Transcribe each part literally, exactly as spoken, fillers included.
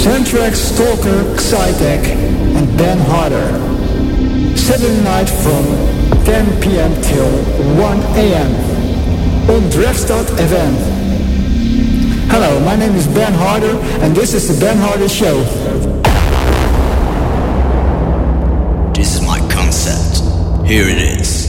Soundtrack, Stalker, Psytech and Ben Harder. Saturday night from ten p.m. till one a.m. on Drefstad F M. Hello, my name is Ben Harder and this is the Ben Harder Show. This is my concept. Here it is.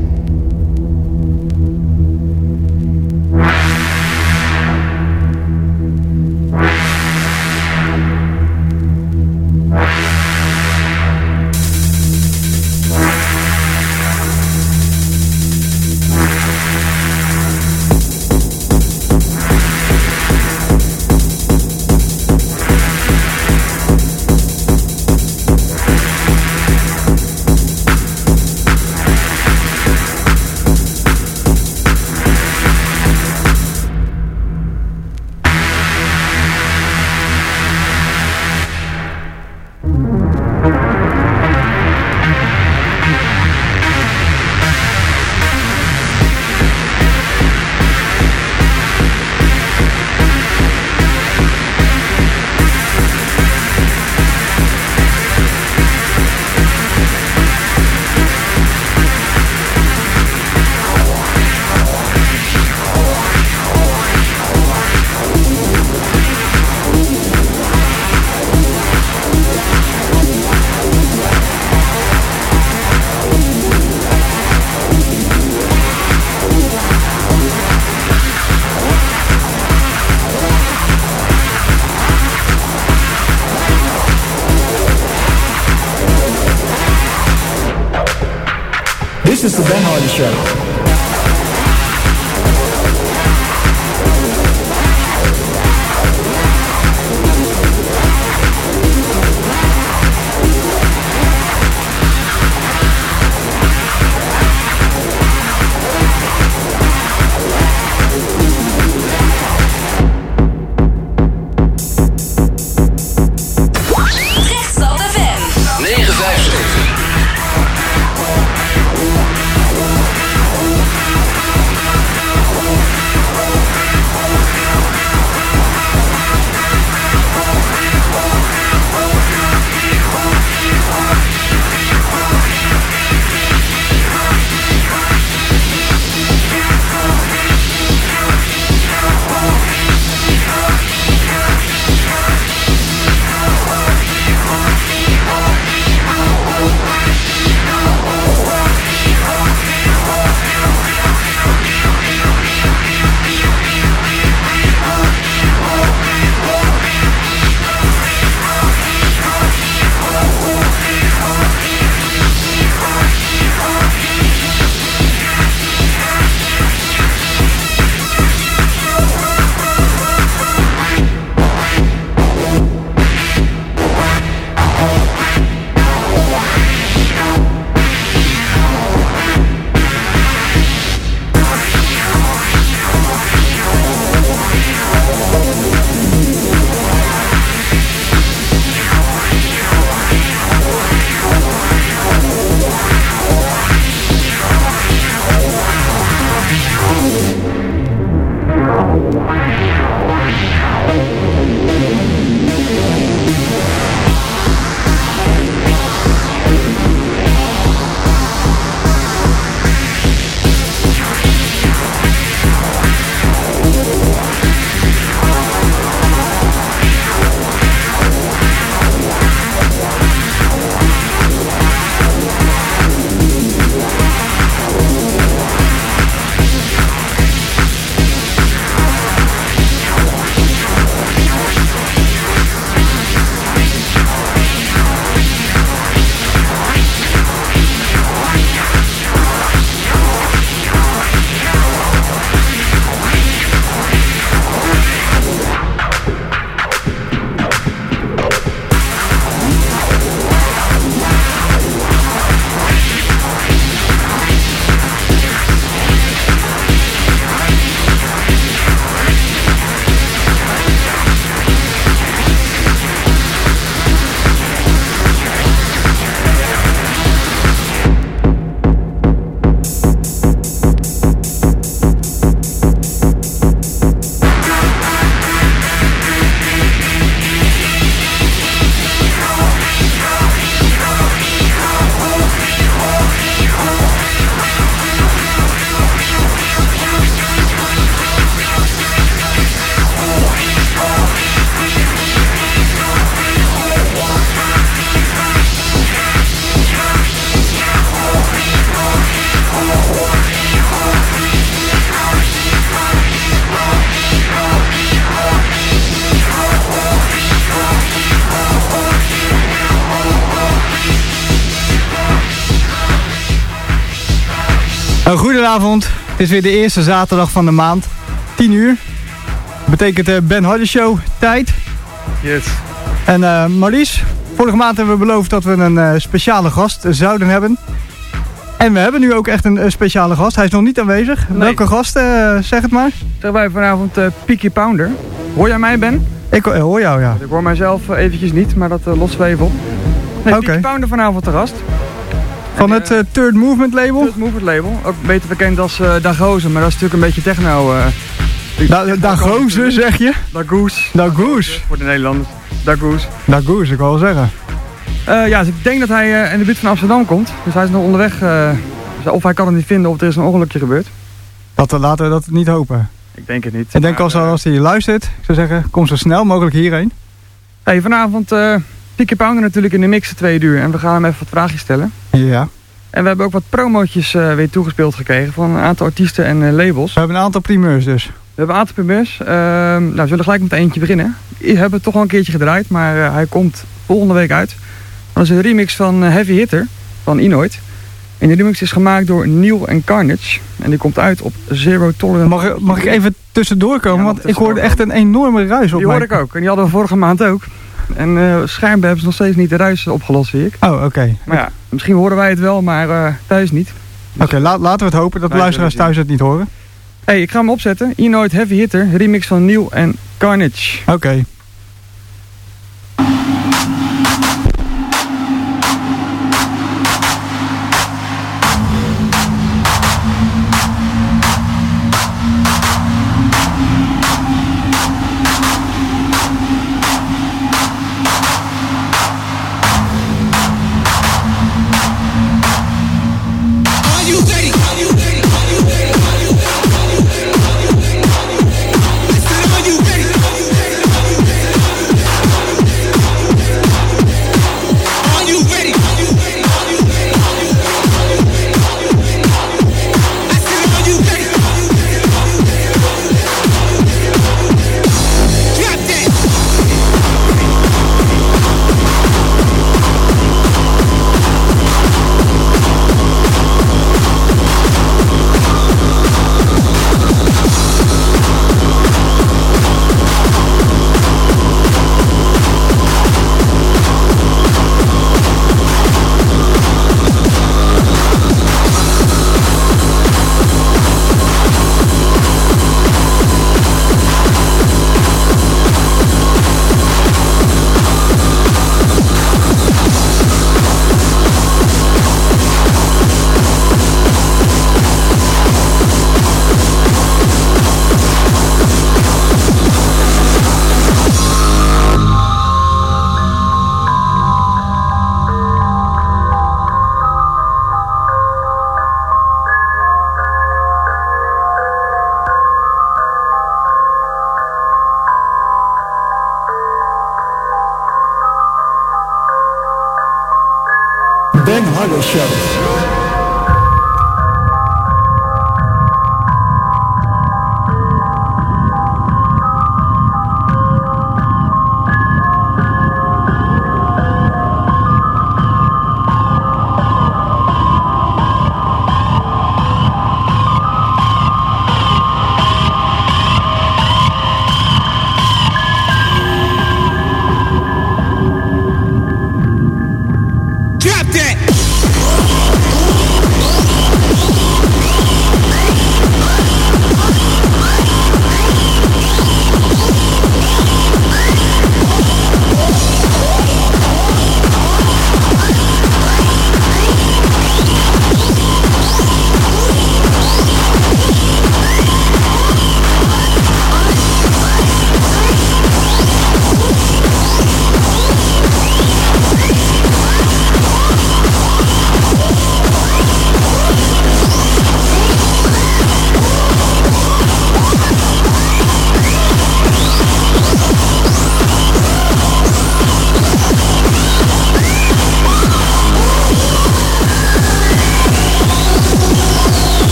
This is the Ben Harder Show. negen vijf zeven Nou, goedenavond. Het is weer de eerste zaterdag van de maand. tien uur. Dat betekent de Ben Harder Show tijd. Yes. En uh, Maurice, vorige maand hebben we beloofd dat we een uh, speciale gast zouden hebben. En we hebben nu ook echt een uh, speciale gast. Hij is nog niet aanwezig. Nee. Welke gast, uh, zeg het maar. Zeggen wij vanavond uh, Peaky Pounder. Hoor jij mij, Ben? Ik uh, hoor jou, ja. Ik hoor mijzelf uh, eventjes niet, maar dat uh, lossen we even op. Nee, okay. Peaky Pounder vanavond te gast. Van en, het uh, Third Movement label? Third Movement label. Ook beter bekend als uh, Dagoze, maar dat is natuurlijk een beetje techno. Uh, da Dagoze, zeg je? Dagoose. Dagoose. Voor de Nederlanders. Dagoose. Dagoose, ik wil wel zeggen. Uh, ja, dus ik denk dat hij uh, in de buurt van Amsterdam komt. Dus hij is nog onderweg. Uh, of hij kan het niet vinden of er is een ongelukje gebeurd. Dat, laten we dat niet hopen. Ik denk het niet. Ik denk als, uh, als hij luistert, ik zou zeggen, kom zo snel mogelijk hierheen. Hey, vanavond uh, Peaky Pounder natuurlijk in de mix twee uur. En we gaan hem even wat vraagjes stellen. Ja. En we hebben ook wat promootjes uh, weer toegespeeld gekregen van een aantal artiesten en uh, labels. We hebben een aantal primeurs dus. We hebben een aantal primeurs. Uh, nou, we zullen gelijk met eentje beginnen. We hebben het toch al een keertje gedraaid, maar uh, hij komt volgende week uit. Dat is een remix van uh, Heavy Hitter van Inoid. En die remix is gemaakt door Neil en Carnage. En die komt uit op Zero Tolerance. Mag, mag ik even tussendoor komen? Ja, want tussendoor ik hoorde echt een enorme ruis op. Die hoorde ik ook. En die hadden we vorige maand ook. En uh, schijnbaar hebben ze nog steeds niet de ruis opgelost, zie ik. Oh, oké. Okay. Maar ja, misschien horen wij het wel, maar uh, thuis niet. Oké, okay, la laten we het hopen dat de luisteraars thuis het niet horen. Hé, hey, ik ga hem opzetten. Inoid Heavy Hitter, remix van Neil en Carnage. Oké. Okay. Ben Harder Show. Drop that!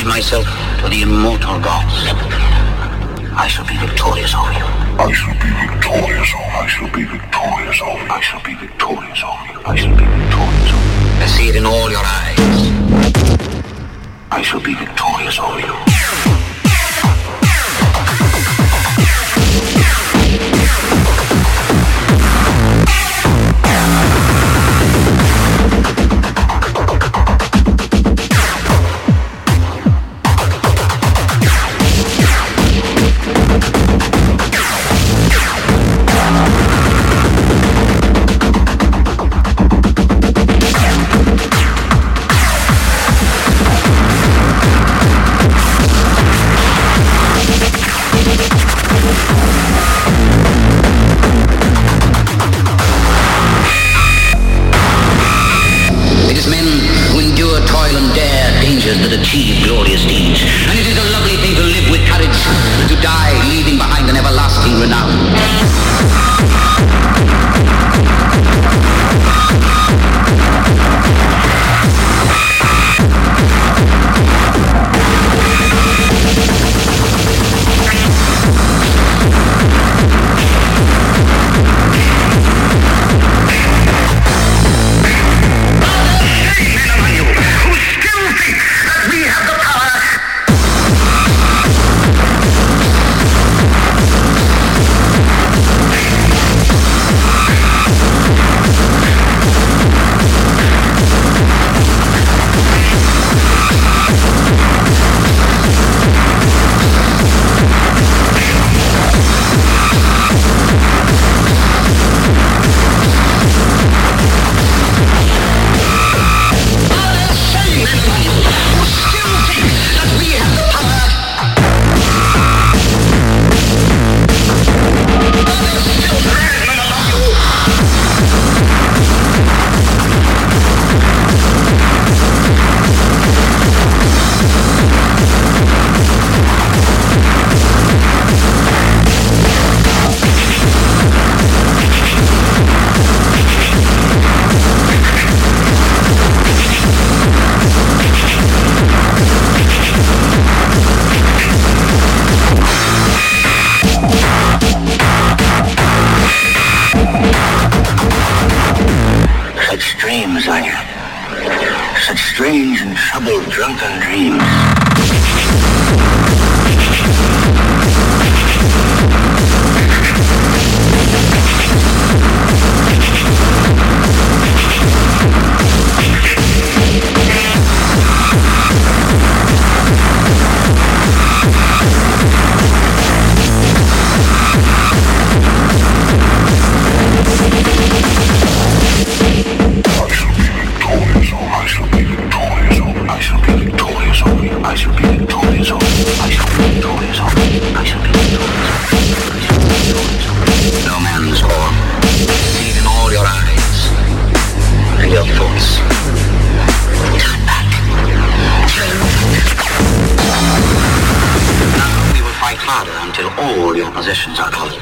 entrusted myself to the immortal gods. I shall be victorious over you. I shall be victorious over you. I shall be victorious over you. I shall be victorious over you. I shall be victorious over you. I see it in all your eyes. I shall be victorious over you. That achieve glorious deeds. And it is a lovely thing to live with courage, to die leaving behind an everlasting renown. Strange and troubled, drunken dreams. Possessions are called.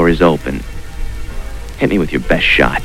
door is open. Hit me with your best shot.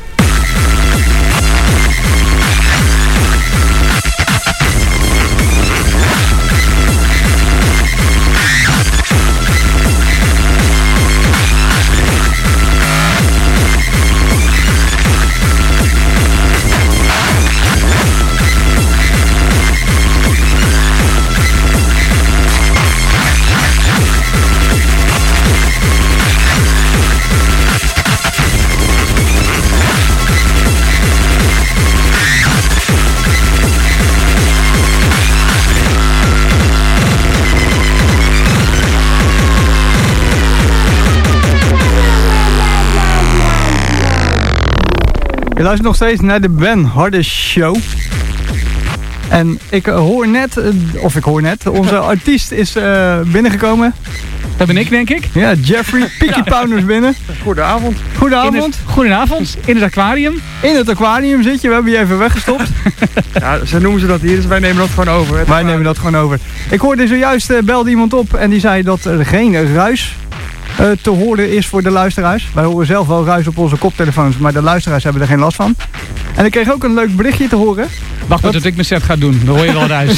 Je luistert nog steeds naar de Ben Harder Show. En ik hoor net, of ik hoor net, onze artiest is uh, binnengekomen. Dat ben ik, denk ik. Ja, Jeffrey, Peaky Pounders binnen. Goedenavond. Goedenavond. In het, goedenavond, in het aquarium. In het aquarium zit je, we hebben je even weggestopt. Ja, zo noemen ze dat hier, dus wij nemen dat gewoon over. Wij nemen dat gewoon over. Ik hoorde zojuist, uh, belde iemand op en die zei dat er geen ruis uh, te horen is voor de luisteraars. Wij horen zelf wel ruis op onze koptelefoons, maar de luisteraars hebben er geen last van. En ik kreeg ook een leuk berichtje te horen. Wacht maar tot ik mijn set ga doen, dan hoor je wel ruis.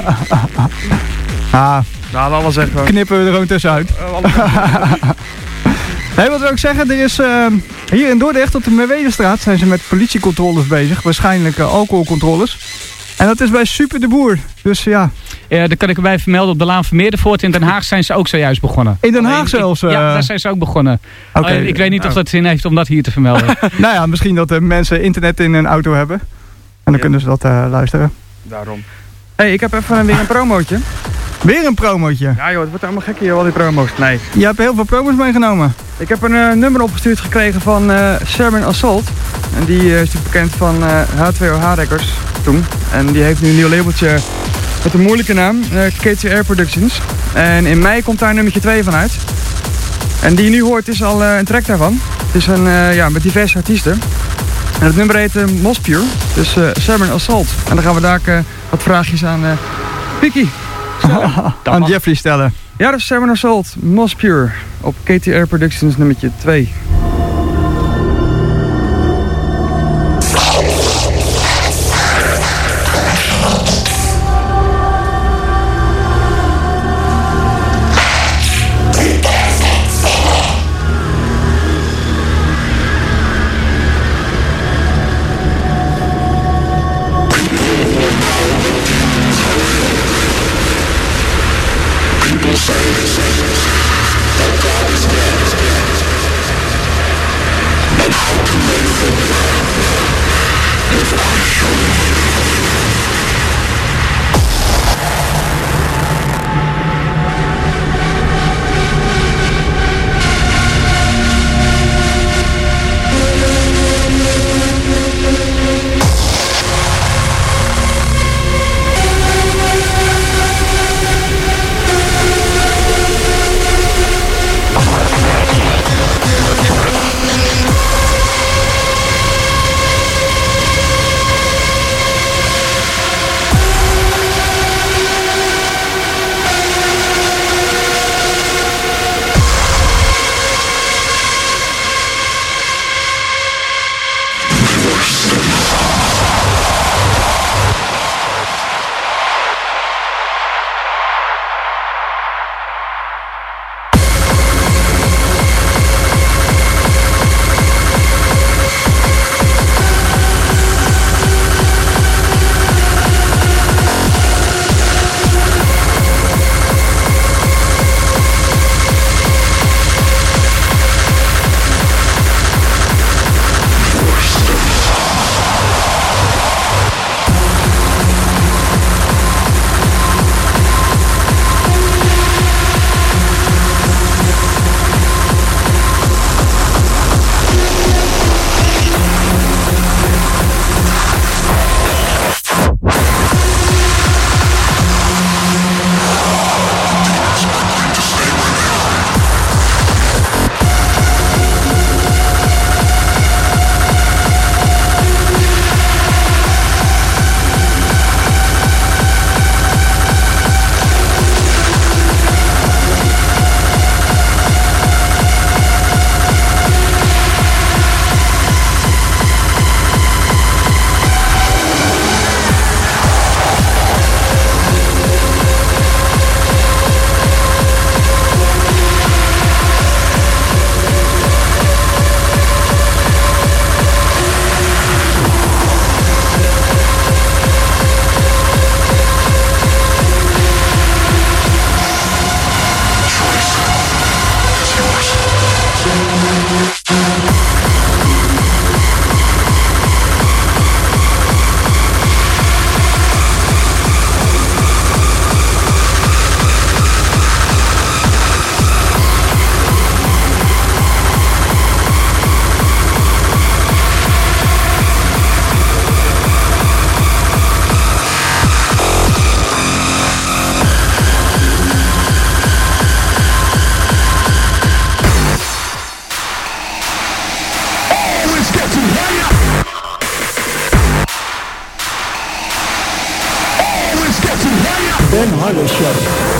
ah, nou, dat was echt gewoon. Knippen we er gewoon tussenuit. Nee, wat wil ik zeggen, er is uh, hier in Dordrecht op de Merwedestraat zijn ze met politiecontroles bezig. Waarschijnlijk uh, alcoholcontroles. En dat is bij Super de Boer. Dus ja. Ja, dan kan ik erbij vermelden, op de Laan van Meerdervoort in Den Haag zijn ze ook zojuist begonnen. In Den Haag Alleen, zelfs? Uh... Ja, daar zijn ze ook begonnen. Okay. Uh, ik weet niet of dat zin heeft om dat hier te vermelden. Nou ja, misschien dat de mensen internet in hun auto hebben. En dan ja. kunnen ze dat uh, luisteren. Daarom. Hé, hey, ik heb even weer een promootje. Weer een promootje? Ja joh, het wordt helemaal gek hier, al die promo's. Nee. Je hebt heel veel promos meegenomen. Ik heb een uh, nummer opgestuurd gekregen van uh, Sermon Assault. En die uh, is natuurlijk bekend van uh, H twee O H Records toen. En die heeft nu een nieuw labeltje met een moeilijke naam, uh, K T R Productions. En in mei komt daar nummertje twee van uit. En die je nu hoort is al uh, een track daarvan. Het is een, uh, ja, met diverse artiesten. En het nummer heet uh, Mospure, dus uh, Sermon Assault. En dan gaan we daar uh, wat vraagjes aan uh, Peaky aan Jeffrey stellen. Ja, dat is Sermon Assault, Mospure op K T R Productions nummertje twee. Ben Harder Show.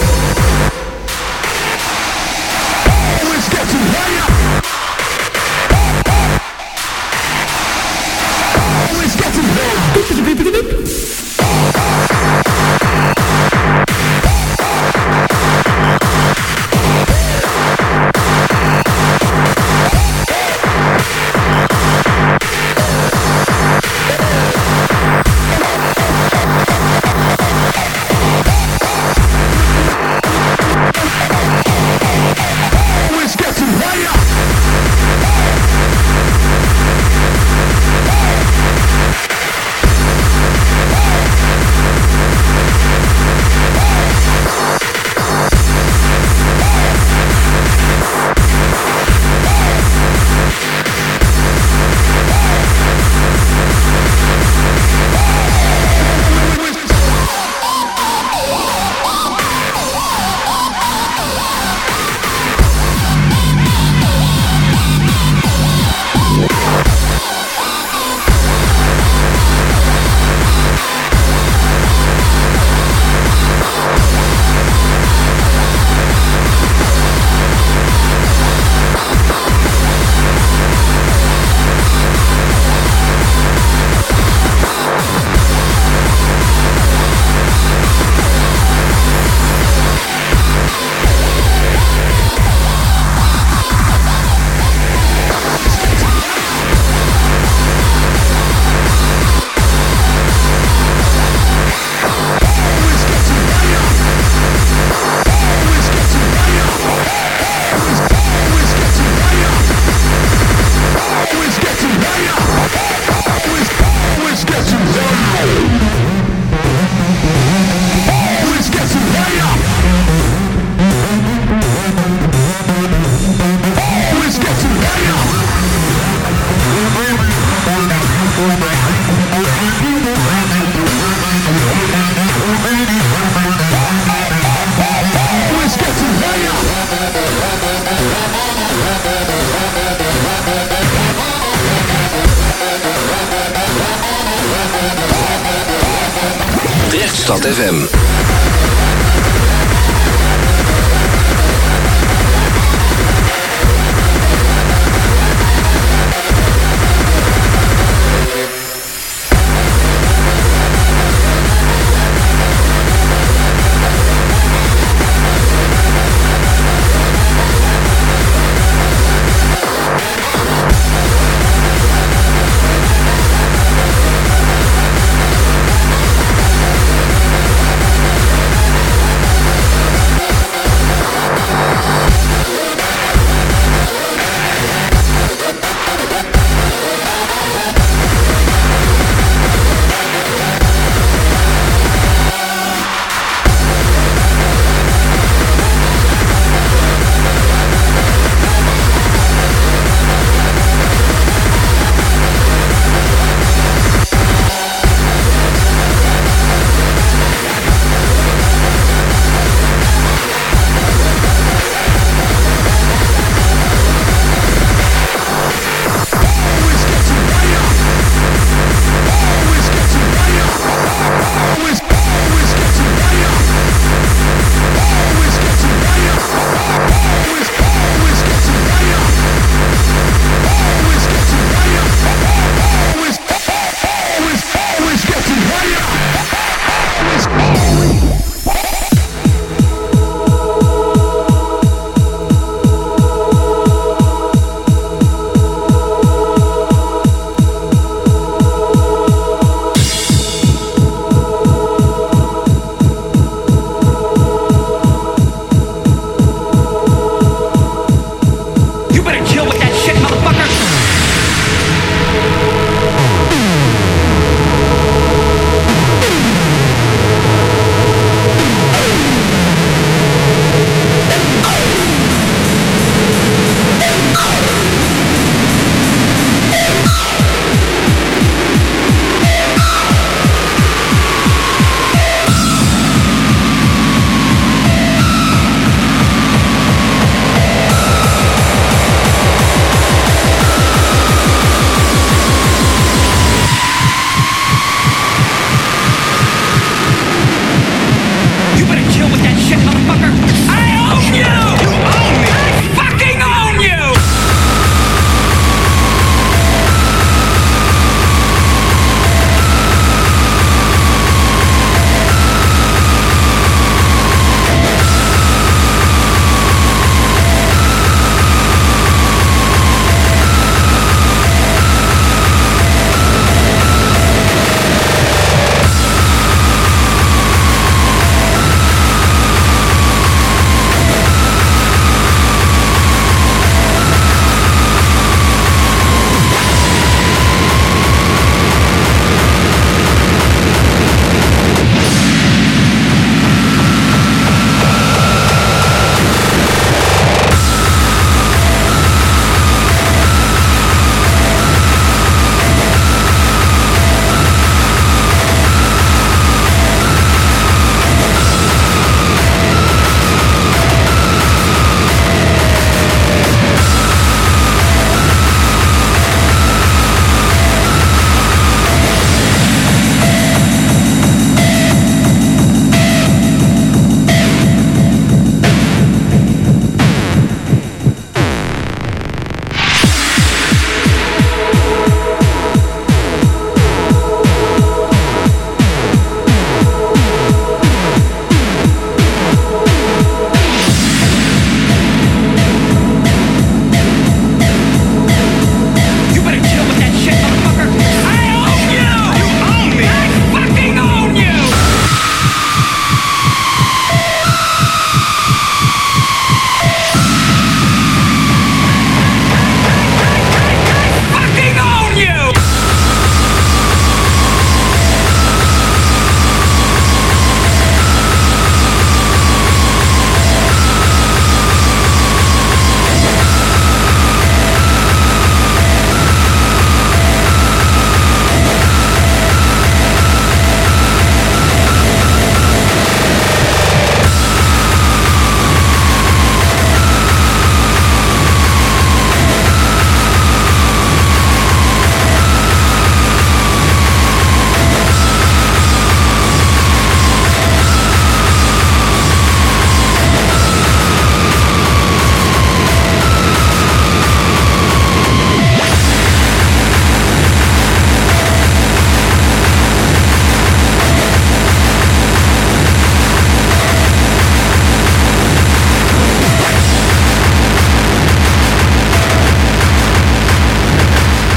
Stad F M.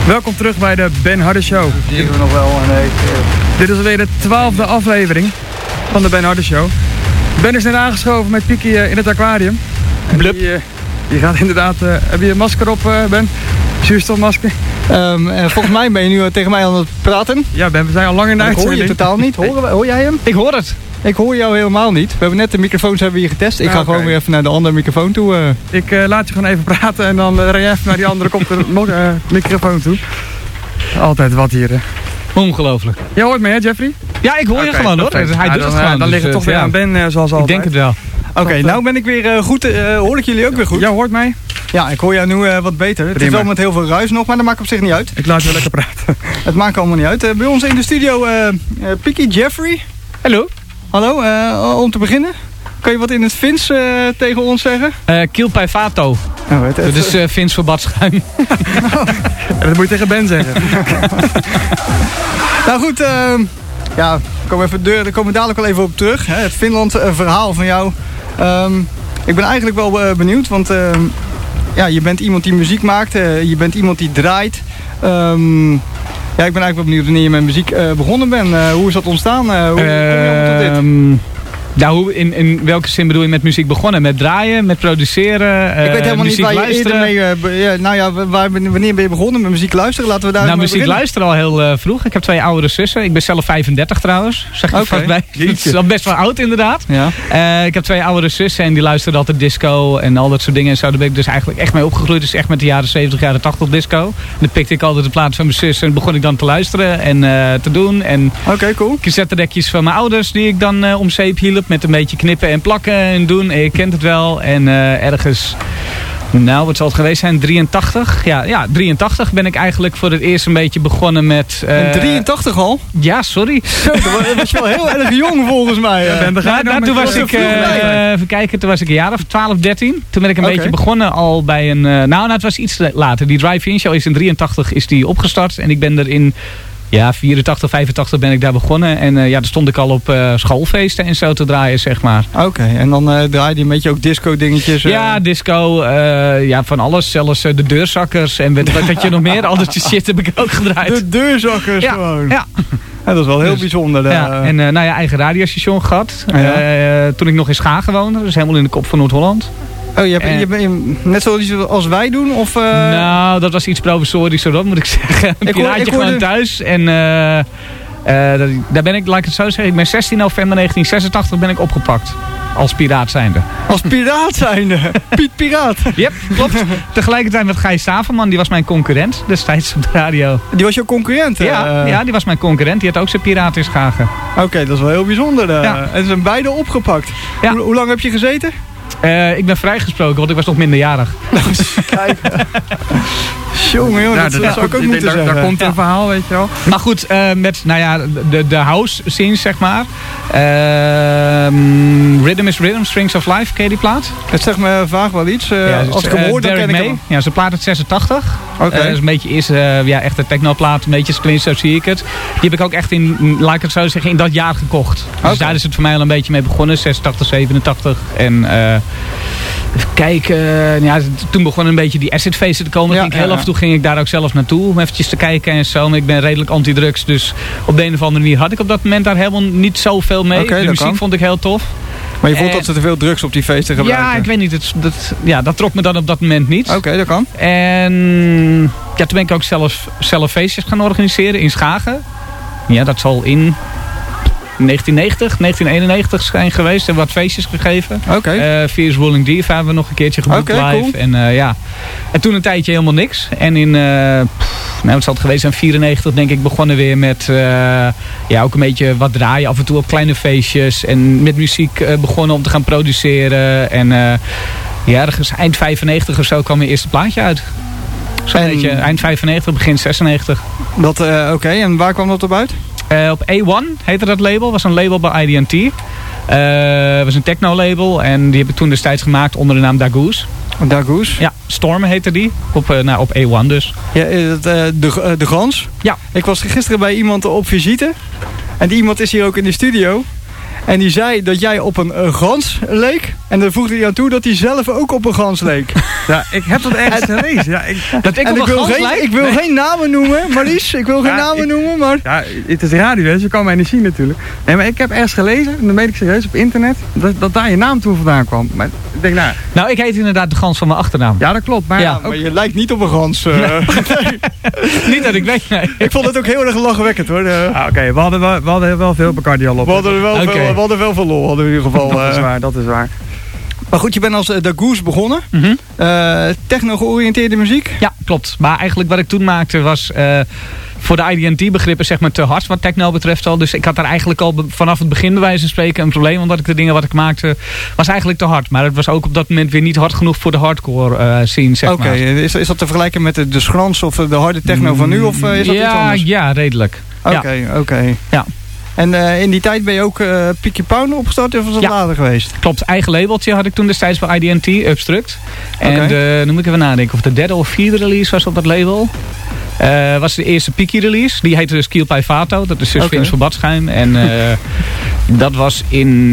Welkom terug bij de Ben Harder Show. Die zien we nog wel. Nee, Dit is alweer de twaalfde aflevering van de Ben Harder Show. Ben is net aangeschoven met Piki uh, in het aquarium. En Blub. Die, uh, die gaat inderdaad... Uh, heb je een masker op, uh, Ben? Zuurstofmasker? Um, uh, volgens mij ben je nu uh, tegen mij aan het praten. Ja, Ben, we zijn al lang in de Ik hoor uitzending. je totaal niet. Hoor, hoor jij hem? Ik hoor het. Ik hoor jou helemaal niet. We hebben net de microfoons hebben we hier getest. Ik Ah, ga oké. gewoon weer even naar de andere microfoon toe. Uh. Ik uh, laat je gewoon even praten en dan uh, ren je even naar die andere komt er nog uh, microfoon toe. Altijd wat hier. Hè. Ongelooflijk. Jij hoort me, hè, Jeffrey? Ja, ik hoor je Oké, gewoon hoor. perfect. Hij Ja, doet dan, het uh, gewoon. Dan dus, ligt het toch uh, weer ja. aan Ben, uh, zoals Ik altijd. denk het wel. Oké, okay, nou ben ik weer uh, goed. Uh, hoor ik jullie ook weer goed? Jij hoort mij? Ja, ik hoor jou nu uh, wat beter. Het is Prima. wel met heel veel ruis nog, maar dat maakt op zich niet uit. Ik laat je lekker praten. Het maakt allemaal niet uit. Uh, bij ons in de studio, uh, uh, Piki Jeffrey. Hallo. Hallo, uh, om te beginnen. Kan je wat in het Fins uh, tegen ons zeggen? Uh, Kilpai Vato. Nou, het, het, Dat is uh, Fins voor badschuim. En dat moet je tegen Ben zeggen. Nou goed, uh, ja, kom even deur, daar komen we dadelijk wel even op terug. Hè, het Finland uh, verhaal van jou. Um, ik ben eigenlijk wel uh, benieuwd, want uh, ja, je bent iemand die muziek maakt. Uh, je bent iemand die draait. Um, ja, ik ben eigenlijk wel benieuwd wanneer je met muziek uh, begonnen bent. Uh, hoe is dat ontstaan? Uh, hoe hoe kom je allemaal tot dit? Ehm, Nou, hoe, in, in welke zin bedoel je met muziek begonnen? Met draaien, met produceren, uh, Ik weet helemaal niet muziek waar je luisteren? eerder mee... Uh, be- ja, nou ja, waar, wanneer ben je begonnen met muziek luisteren? Laten we daar Nou, maar muziek beginnen. luisteren al heel uh, vroeg. Ik heb twee oudere zussen. Ik ben zelf vijfendertig trouwens. Zeg ik Oké. vast bij. Dat is al best wel oud inderdaad. Ja. Uh, ik heb twee oudere zussen en die luisterden altijd disco en al dat soort dingen. En zo, daar ben ik dus eigenlijk echt mee opgegroeid. Dus echt met de jaren zeventig, jaren tachtig disco. En dan pikte ik altijd de plaats van mijn zus en begon ik dan te luisteren en uh, te doen. En Oké, okay, cool. cassettedekjes van mijn ouders die ik dan uh, om zeep hielp met een beetje knippen en plakken en doen. En je kent het wel. En uh, ergens, nou wat zal het geweest zijn, drieëntachtig? Ja, ja, drieëntachtig ben ik eigenlijk voor het eerst een beetje begonnen met... Uh, In drieëntachtig al? Ja, sorry. Zo, dan was je wel heel erg jong volgens mij. Ja, Ben, dan ga je Nou, nou nou, toen met- was zo ik, vroeg uh, bij. even kijken, toen was ik een jaar of twaalf, dertien. Toen ben ik een Oké. beetje begonnen al bij een, uh, nou, nou het was iets later. Die drive-in show is in drieëntachtig is die opgestart en ik ben er in... Ja, vierentachtig, vijfentachtig ben ik daar begonnen. En uh, ja, daar stond ik al op uh, schoolfeesten en zo te draaien, zeg maar. Oké, okay, en dan uh, draaide je een beetje ook disco dingetjes? Uh... Ja, disco, uh, ja, van alles. Zelfs uh, de deurzakkers en wat, wat had je nog meer? Al dat shit heb ik ook gedraaid. De deurzakkers ja, gewoon. Ja. Ja, dat is wel heel Dus, bijzonder. Ja, Uh... en uh, nou ja, eigen radiostation gehad. Ja. Uh, toen ik nog in Schagen woonde, dus helemaal in de kop van Noord-Holland. Oh, je hebt, En- je bent net zoals als wij doen? Of, uh... Nou, dat was iets provisorisch, dat moet ik zeggen. Een Ik hoor- piraatje ik hoorde- gewoon thuis. En uh, uh, dat- daar ben ik, laat ik het zo zeggen, ik ben zestien november negentien zesentachtig ben ik opgepakt. Als piraat zijnde. Als piraat zijnde. Piet Piraat. Yep, klopt. Tegelijkertijd met Gijs Saverman, die was mijn concurrent destijds op de radio. Die was jouw concurrent? uh, Ja, ja, die was mijn concurrent. Die had ook zijn piraat in Schagen. Oké, okay, dat is wel heel bijzonder. Uh. Ja. En ze zijn beide opgepakt. Ja. Hoe, hoe lang heb je gezeten? Uh, ik ben vrijgesproken, want ik was nog minderjarig. Kijk. Jongen, jongen, Ja, dat, dat- dat zou ik ook daar- moeten daar, zeggen. daar komt een verhaal, weet je wel. Maar goed, uh, met nou ja, de, de house scenes, zeg maar. Uh, Rhythm is Rhythm, Strings of Life, ken je die plaat? Het zegt me vaag wel iets. Uh, Ja, als ik hem uh, hoor, dan Derek ken ik May. hem. Ja, ze plaat uit zesentachtig. Oké. Okay. Uh, dat is een beetje is, uh, ja, echt een technoplaat, een beetje tenminste, zo zie ik het. Die heb ik ook echt in, laat ik het zo zeggen, in dat jaar gekocht. Dus Oké. daar is het voor mij al een beetje mee begonnen, zesentachtig, zevenentachtig. En uh, even kijken, ja, toen begon een beetje die acid-feesten te komen. Ja, Ging ik heel ja, af en toe ging ik daar ook zelf naartoe om eventjes te kijken en zo. Maar ik ben redelijk anti-drugs, dus op de een of andere manier had ik op dat moment daar helemaal niet zoveel mee. Oké, de dat muziek kan. vond ik heel tof. Maar je vond En- dat ze te veel drugs op die feesten gebruikten? Ja, ik weet niet. Het, dat, ja, dat trok me dan op dat moment niet. Oké, okay, dat kan. En ja, toen ben ik ook zelf, zelf feestjes gaan organiseren in Schagen. Ja, dat zal in negentien negentig, negentien eenennegentig zijn geweest. Hebben wat feestjes gegeven. Oké. Okay. Uh, Fierce Rolling Diva hebben we nog een keertje geboekt Okay, live. cool. En, uh, ja. en toen een tijdje helemaal niks. En in, uh, pff, nou, wat zal het geweest zijn, vierennegentig denk ik, begonnen weer met uh, ja, ook een beetje wat draaien. Af en toe op kleine feestjes. En met muziek uh, begonnen om te gaan produceren. En uh, ja, ergens eind vijfennegentig of zo kwam mijn eerste plaatje uit. Zo'n En- beetje eind vijfennegentig, begin zesennegentig. Dat, uh, Oké, okay. En waar kwam dat op uit? Uh, op A één heette dat label. Was een label bij I D T. Uh, was een techno label. En die heb ik toen destijds gemaakt onder de naam Dagoose. Dagoose? Ja, Storm heette die. Op, uh, nou, op A één dus. Ja, uh, de, uh, de Gans? Ja. Ik was gisteren bij iemand op visite. En die iemand is hier ook in de studio. En die zei dat jij op een uh, gans leek. En dan voegde hij aan toe dat hij zelf ook op een gans leek. Ja, ik heb dat ergens gelezen. Ja, ik, Dat ik En op ik een wil, gans geen, lijk? ik wil Nee. geen namen noemen, Maries. Ik wil geen Ja, namen ik- noemen, maar... ja, het is radio, dus je kan mij niet zien natuurlijk. Nee, maar ik heb ergens gelezen, en dan weet ik serieus op internet, dat, dat daar je naam toen vandaan kwam. Maar ik denk, nou, Nou, ik heet inderdaad de gans van mijn achternaam. ja, dat klopt. Maar Ja, ook, Maar je lijkt niet op een gans. eh. Niet dat ik weet, nee. Ik vond het ook heel erg lachwekkend hoor. Eh, ah, oké, we, hadden wel, we hadden wel veel Bacardi al op. we, hadden er wel Oké. veel, we hadden wel veel lol hadden we in ieder geval. Dat is eh. waar, dat is waar. Maar goed, je bent als uh, The Goose begonnen. Mhm. Eh, techno-georiënteerde muziek. Ja, klopt. Maar eigenlijk wat ik toen maakte was eh, voor de I D en T-begrippen zeg maar te hard wat techno betreft al. Dus ik had daar eigenlijk al be- vanaf het begin bij wijze van spreken een probleem. Omdat ik de dingen wat ik maakte was eigenlijk te hard. Maar het was ook op dat moment weer niet hard genoeg voor de hardcore eh, scene, zeg Oké, maar. is, is dat te vergelijken met de, de schrans of de harde techno van nu? Of eh, is dat iets ja, anders? ja, redelijk. Oké, Ja. oké. Ja. En eh, in die tijd ben je ook uh, Picky Pounder opgestart of was dat Ja. later geweest? Klopt, eigen labeltje had ik toen destijds bij I D en T, Upstruct. En Oké. de, nu moet ik even nadenken of de derde of vierde release was op dat label. Eh was de eerste Piki release. Die heette dus Kiel Vato. Dat is dus Oké. Vince voor Badschuim. En eh, dat was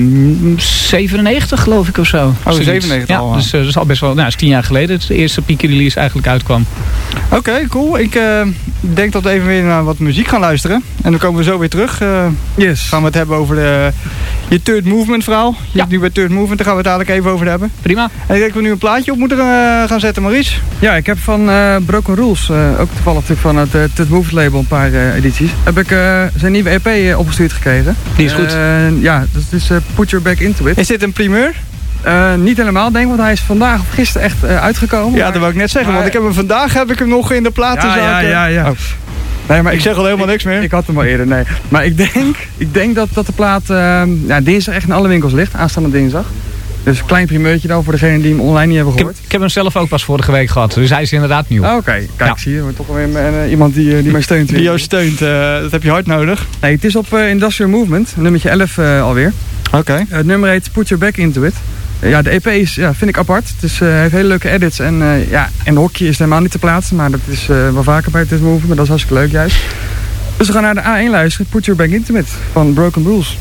in zevenennegentig geloof ik of zo. Oh, Zoiets. zevenennegentig ja, al, ja. dus eh, dat is al best wel, nou, dat is tien jaar geleden dat de eerste Piki release eigenlijk uitkwam. Oké, cool. Ik uh, denk dat we even weer naar wat muziek gaan luisteren. En dan komen we zo weer terug. Uh, Yes. gaan we het hebben over de, je Third Movement verhaal. Je Ja. zit nu bij Third Movement, daar gaan we het dadelijk even over hebben. Prima. En ik denk dat we nu een plaatje op moeten uh, gaan zetten, Maries. Ja, ik heb van eh, Broken Rules, uh, ook toevallig natuurlijk van het uh, Ted Movement label een paar uh, edities, heb ik uh, zijn nieuwe E P uh, opgestuurd gekregen. Die is goed. Uh, ja, dat is dus uh, Put Your Back Into It. Is dit een primeur? Uh, niet helemaal denk ik, want hij is vandaag of gisteren echt uh, uitgekomen. Ja, maar- dat wou ik net zeggen, maar- want ik heb hem vandaag heb ik hem nog in de platenzaak. Ja, ja, ja, ja. Oh. Nee, maar Ik zeg al helemaal niks meer. Ik had hem al eerder, nee. Maar ik denk, ik denk dat, dat de plaat uh, ja, dinsdag echt in alle winkels ligt, aanstaande dinsdag. Dus een klein primeurtje dan voor degenen die hem online niet hebben Ik heb, gehoord. ik heb hem zelf ook pas vorige week gehad. Dus hij is inderdaad nieuw. Ah, Oké, kijk, Ja. zie je, er wordt toch weer uh, iemand die, uh, die mij steunt. Die jou steunt, uh, dat heb je hard nodig. Nee, het is op uh, Industrial Movement, nummertje elf uh, alweer. Oké. Uh, het nummer heet Put Your Back Into It. Uh, ja, de E P is, ja, vind ik apart. Het is, uh, heeft hele leuke edits en uh, ja, en hokje is helemaal niet te plaatsen. Maar dat is uh, wel vaker bij het Movement, maar dat is hartstikke leuk juist. Dus we gaan naar de A één luisteren, Put Your Back Into It van Broken Rules.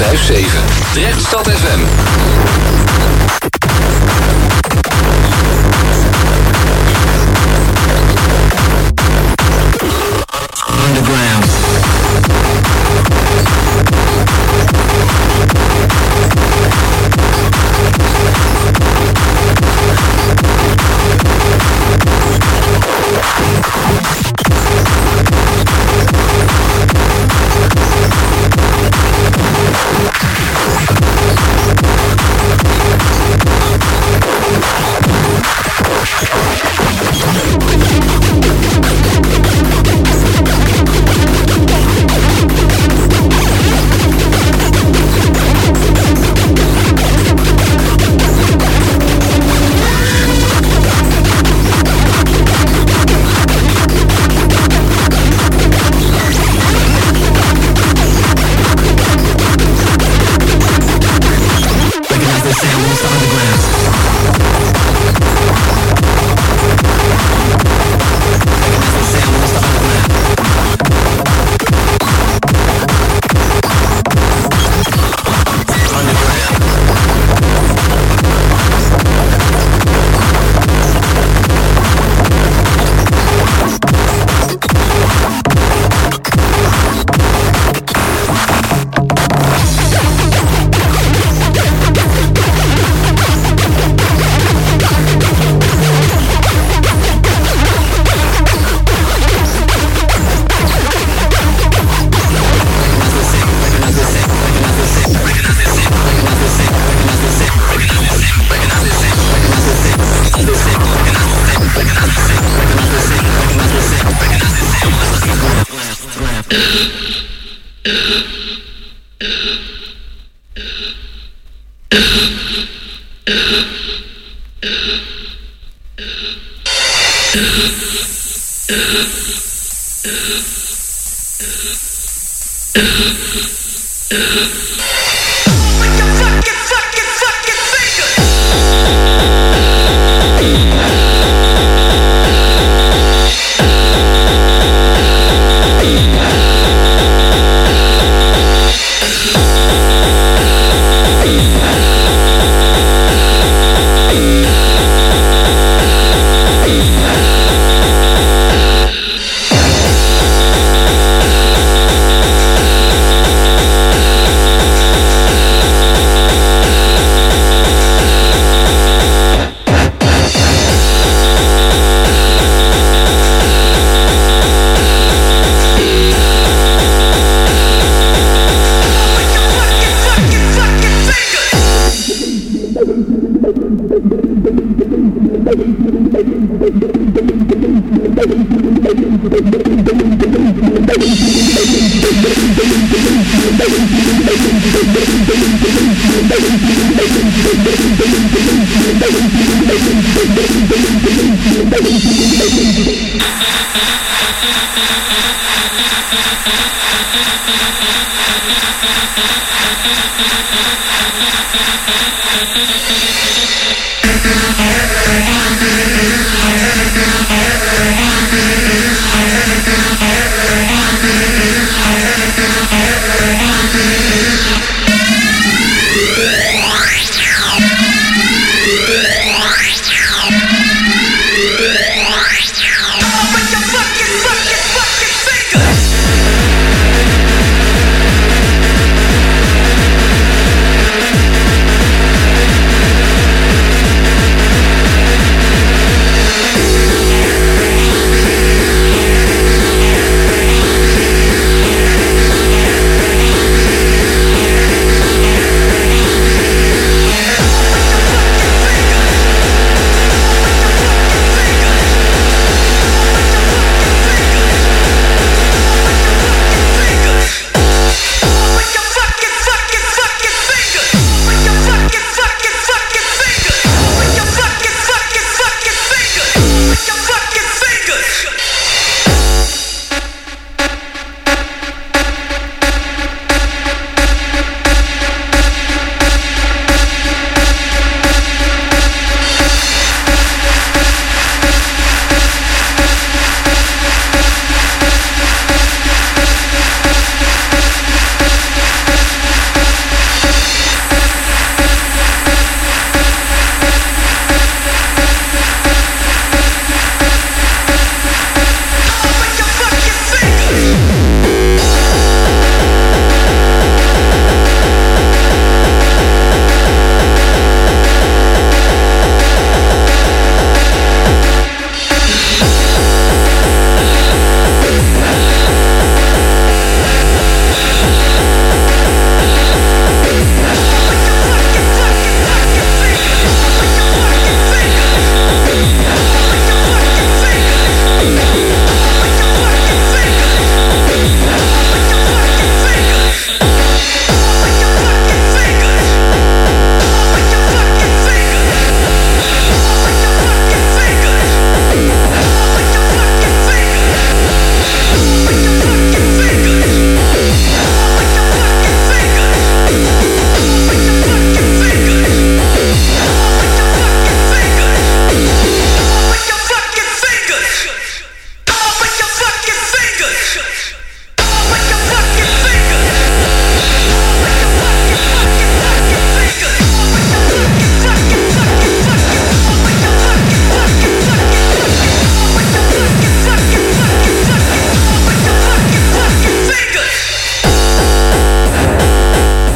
vijf zeven. Drechtstad F M. Underground.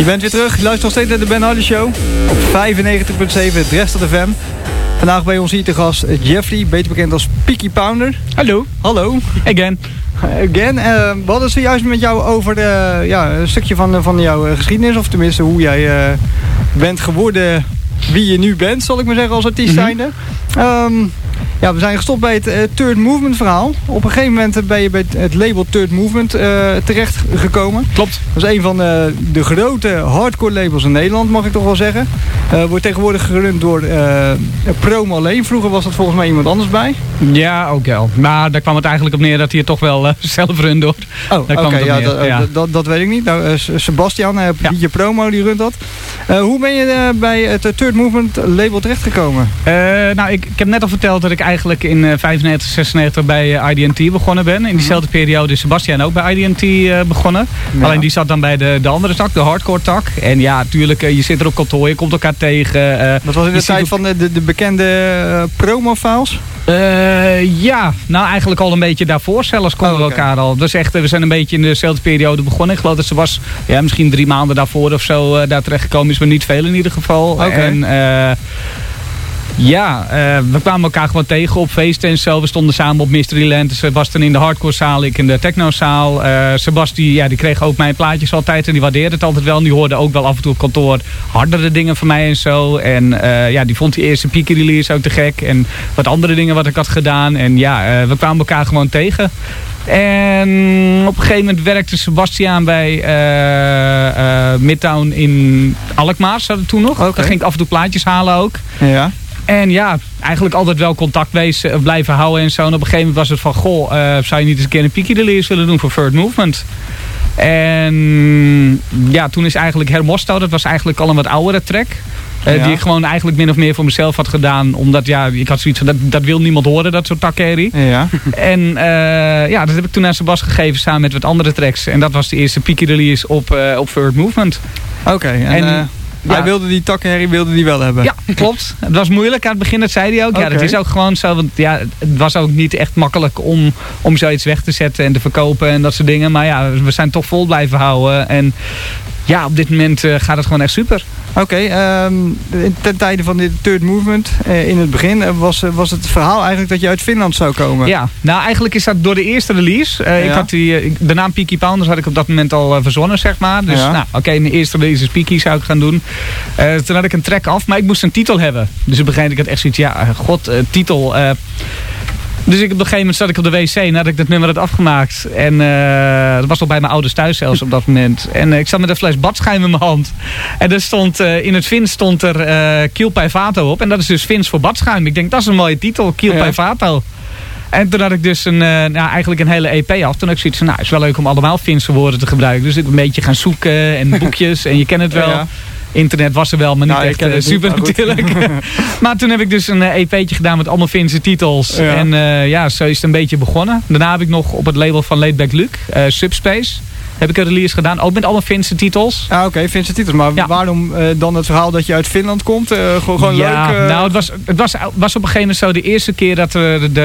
bent weer terug. Je luistert nog steeds naar de Ben Hardy Show. Op vijfennegentig komma zeven Dresden F M. Vandaag bij ons hier te gast Jeffrey, beter bekend als Peaky Pounder. Hallo. Hallo. Again. Again. Uh, we hadden het zojuist met jou over de, ja, een stukje van, van jouw uh, geschiedenis. Of tenminste hoe jij uh, bent geworden wie je nu bent, zal ik maar zeggen, als artiest zijnde. Mm-hmm. um, Ja, we zijn gestopt bij het uh, Third Movement verhaal. Op een gegeven moment ben je bij het label Third Movement uh, terecht gekomen. Klopt. Dat is een van uh, de grote hardcore labels in Nederland, mag ik toch wel zeggen. Uh, wordt tegenwoordig gerund door uh, Promo alleen. Vroeger was dat volgens mij iemand anders bij. Ja, ook wel. Maar daar kwam het eigenlijk op neer dat hij het toch wel uh, zelf runt door. Oh, oké. Okay, ja, ja. dat, dat, dat weet ik niet. Nou, uh, Sebastian, uh, ja. je Promo, die runt dat. Uh, hoe ben je uh, bij het uh, Third Movement label terechtgekomen? Uh, nou, ik, ik heb net al verteld dat ik eigenlijk in uh, vijfennegentig, zesennegentig bij uh, I D N T begonnen ben. In diezelfde periode is Sebastian ook bij I D N T uh, begonnen. Ja. Alleen die zat dan bij de, de andere tak, de hardcore tak. En ja, natuurlijk, uh, je zit er op kantoor, je komt elkaar tegen. Uh, dat was in de tijd op... van de, de, de bekende uh, promo-files? Uh, ja, nou eigenlijk al een beetje daarvoor zelfs konden oh, okay. we elkaar al. Dus echt, we zijn een beetje in dezelfde periode begonnen. Ik geloof dat ze was ja, misschien drie maanden daarvoor of zo uh, daar terecht gekomen is, maar niet veel in ieder geval. Okay. En uh, ja, uh, we kwamen elkaar gewoon tegen op feesten en zo. We stonden samen op Mysteryland. Dus Sebastian in de hardcore zaal, ik in de technozaal. Uh, Sebastian, ja, die kreeg ook mijn plaatjes altijd en die waardeerde het altijd wel. En die hoorde ook wel af en toe op kantoor hardere dingen van mij en zo. En uh, ja, die vond die eerste Peaky release ook te gek. En wat andere dingen wat ik had gedaan. En ja, uh, we kwamen elkaar gewoon tegen. En op een gegeven moment werkte Sebastian bij uh, uh, Midtown in Alkmaar, zat het toen nog. Okay. Daar ging ik af en toe plaatjes halen ook. Ja. En ja, eigenlijk altijd wel contact wezen, blijven houden en zo. En op een gegeven moment was het van, goh, uh, zou je niet eens een keer een Peaky release willen doen voor Third Movement? En ja, toen is eigenlijk Hermosto, dat was eigenlijk al een wat oudere track. Uh, ja. Die ik gewoon eigenlijk min of meer voor mezelf had gedaan. Omdat ja, ik had zoiets van, dat, dat wil niemand horen, dat soort takherrie. Ja. En uh, ja, dat heb ik toen aan Sebas gegeven samen met wat andere tracks. En dat was de eerste Peaky release op, uh, op Third Movement. Oké, okay, en... en uh... Ja. Hij wilde die takkenherrie wilde die wel hebben. Ja, klopt. Het was moeilijk aan het begin, dat zei hij ook. Okay. Ja, dat is ook gewoon zo. Want ja, het was ook niet echt makkelijk om, om zoiets weg te zetten en te verkopen en dat soort dingen. Maar ja, we zijn toch vol blijven houden. En ja, op dit moment uh, gaat het gewoon echt super. Oké, okay, um, ten tijde van dit Third Movement, uh, in het begin, uh, was, uh, was het verhaal eigenlijk dat je uit Finland zou komen? Ja, nou eigenlijk is dat door de eerste release. Uh, ja. ik had die, uh, de naam Peaky Pounders had ik op dat moment al uh, verzonnen, zeg maar. Dus ja. nou, oké, okay, mijn eerste release is Peaky, zou ik gaan doen. Uh, toen had ik een track af, maar ik moest een titel hebben. Dus op een gegeven moment had ik echt zoiets, ja, god, uh, titel... Uh, Dus ik, op een gegeven moment zat ik op de wc nadat ik dat nummer had afgemaakt. En uh, dat was al bij mijn ouders thuis zelfs op dat moment. En uh, ik zat met een fles badschuim in mijn hand. En er stond, uh, in het Fins stond er uh, Kiel Päivato op. En dat is dus Fins voor badschuim. Ik denk, dat is een mooie titel, Kiel Päivato. Ja. En toen had ik dus een, uh, nou, eigenlijk een hele E P af. Toen had ik zoiets van, nou, het is wel leuk om allemaal Finse woorden te gebruiken. Dus ik een beetje gaan zoeken en boekjes. En je kent het wel. Ja. Internet was er wel, maar niet nou, echt uh, super niet, natuurlijk. Maar toen heb ik dus een uh, E P'tje gedaan met allemaal Finse titels. Ja. En uh, ja, zo is het een beetje begonnen. Daarna heb ik nog op het label van Laidback Luke, uh, Subspace, heb ik een release gedaan. Ook met allemaal Finse titels. Ah, oké, okay, Finse titels. Maar ja. waarom uh, dan het verhaal dat je uit Finland komt? Uh, gewoon gewoon ja, leuk? Uh... Nou, het was, het was, was op een gegeven moment zo de eerste keer dat er de,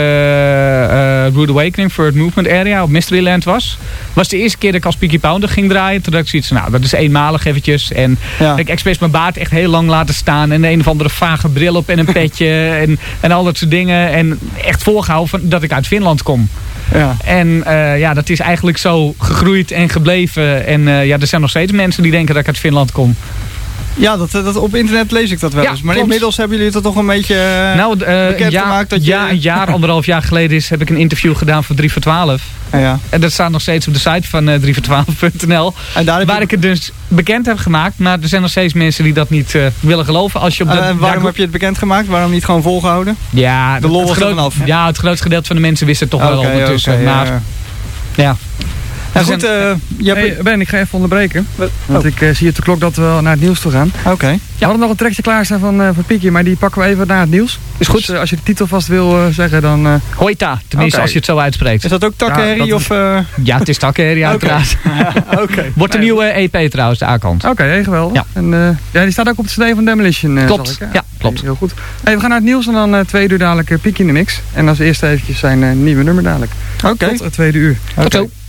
de uh, Rude Awakening Third Movement Area op Mysteryland was. Was de eerste keer dat ik als Peaky Pounder ging draaien. Toen dacht ik zoiets, nou, dat is eenmalig eventjes. En ja. ik expres mijn baard echt heel lang laten staan. En een of andere vage bril op en een petje. en, en al dat soort dingen. En echt voorgehouden van, dat ik uit Finland kom. Ja. En uh, ja, dat is eigenlijk zo gegroeid en gebleven. En uh, ja, er zijn nog steeds mensen die denken dat ik uit Finland kom. Ja, dat, dat, op internet lees ik dat wel eens. Ja, maar klopt. Inmiddels hebben jullie het toch een beetje uh, nou, uh, bekend ja, gemaakt dat je... Ja, een jaar, anderhalf jaar geleden is, heb ik een interview gedaan voor drie voor twaalf. Ja, ja. En dat staat nog steeds op de site van uh, drie voor twaalf punt n l. Waar je... ik het dus bekend heb gemaakt. Maar er zijn nog steeds mensen die dat niet uh, willen geloven. Als je op de, uh, en waarom heb je het bekend gemaakt? Waarom niet gewoon volgehouden? Ja, de lol was er vanaf. Ja, het grootste gedeelte van de mensen wist het toch okay, wel ondertussen. Okay, maar ja, ja. ja. Ja, goed, uh, je hey, Ben, ik ga even onderbreken. Want oh. ik uh, zie op de klok dat we naar het nieuws toe gaan. Oké. Okay. We hadden nog een trekje klaarstaan van, uh, van Peaky, maar die pakken we even naar het nieuws. Is goed. Dus, uh, als je de titel vast wil uh, zeggen, dan... Uh... Hoita, tenminste okay. als je het zo uitspreekt. Is dat ook takkenherrie? Ja, of, uh... ja, het is takkenherrie uiteraard. Oké. Okay. Wordt een nieuwe E P trouwens, de A-kant. Oké, okay, geweldig. Ja. En, uh, ja, die staat ook op de C D van Demolition. Uh, klopt, ik, ja. ja, klopt. Hey, heel goed. Hey, we gaan naar het nieuws en dan uh, twee uur dadelijk uh, Peaky in de mix. En als eerste eventjes zijn uh, nieuwe nummer dadelijk. Oké. Okay. Tot het tweede uur. Okay. Tot zo.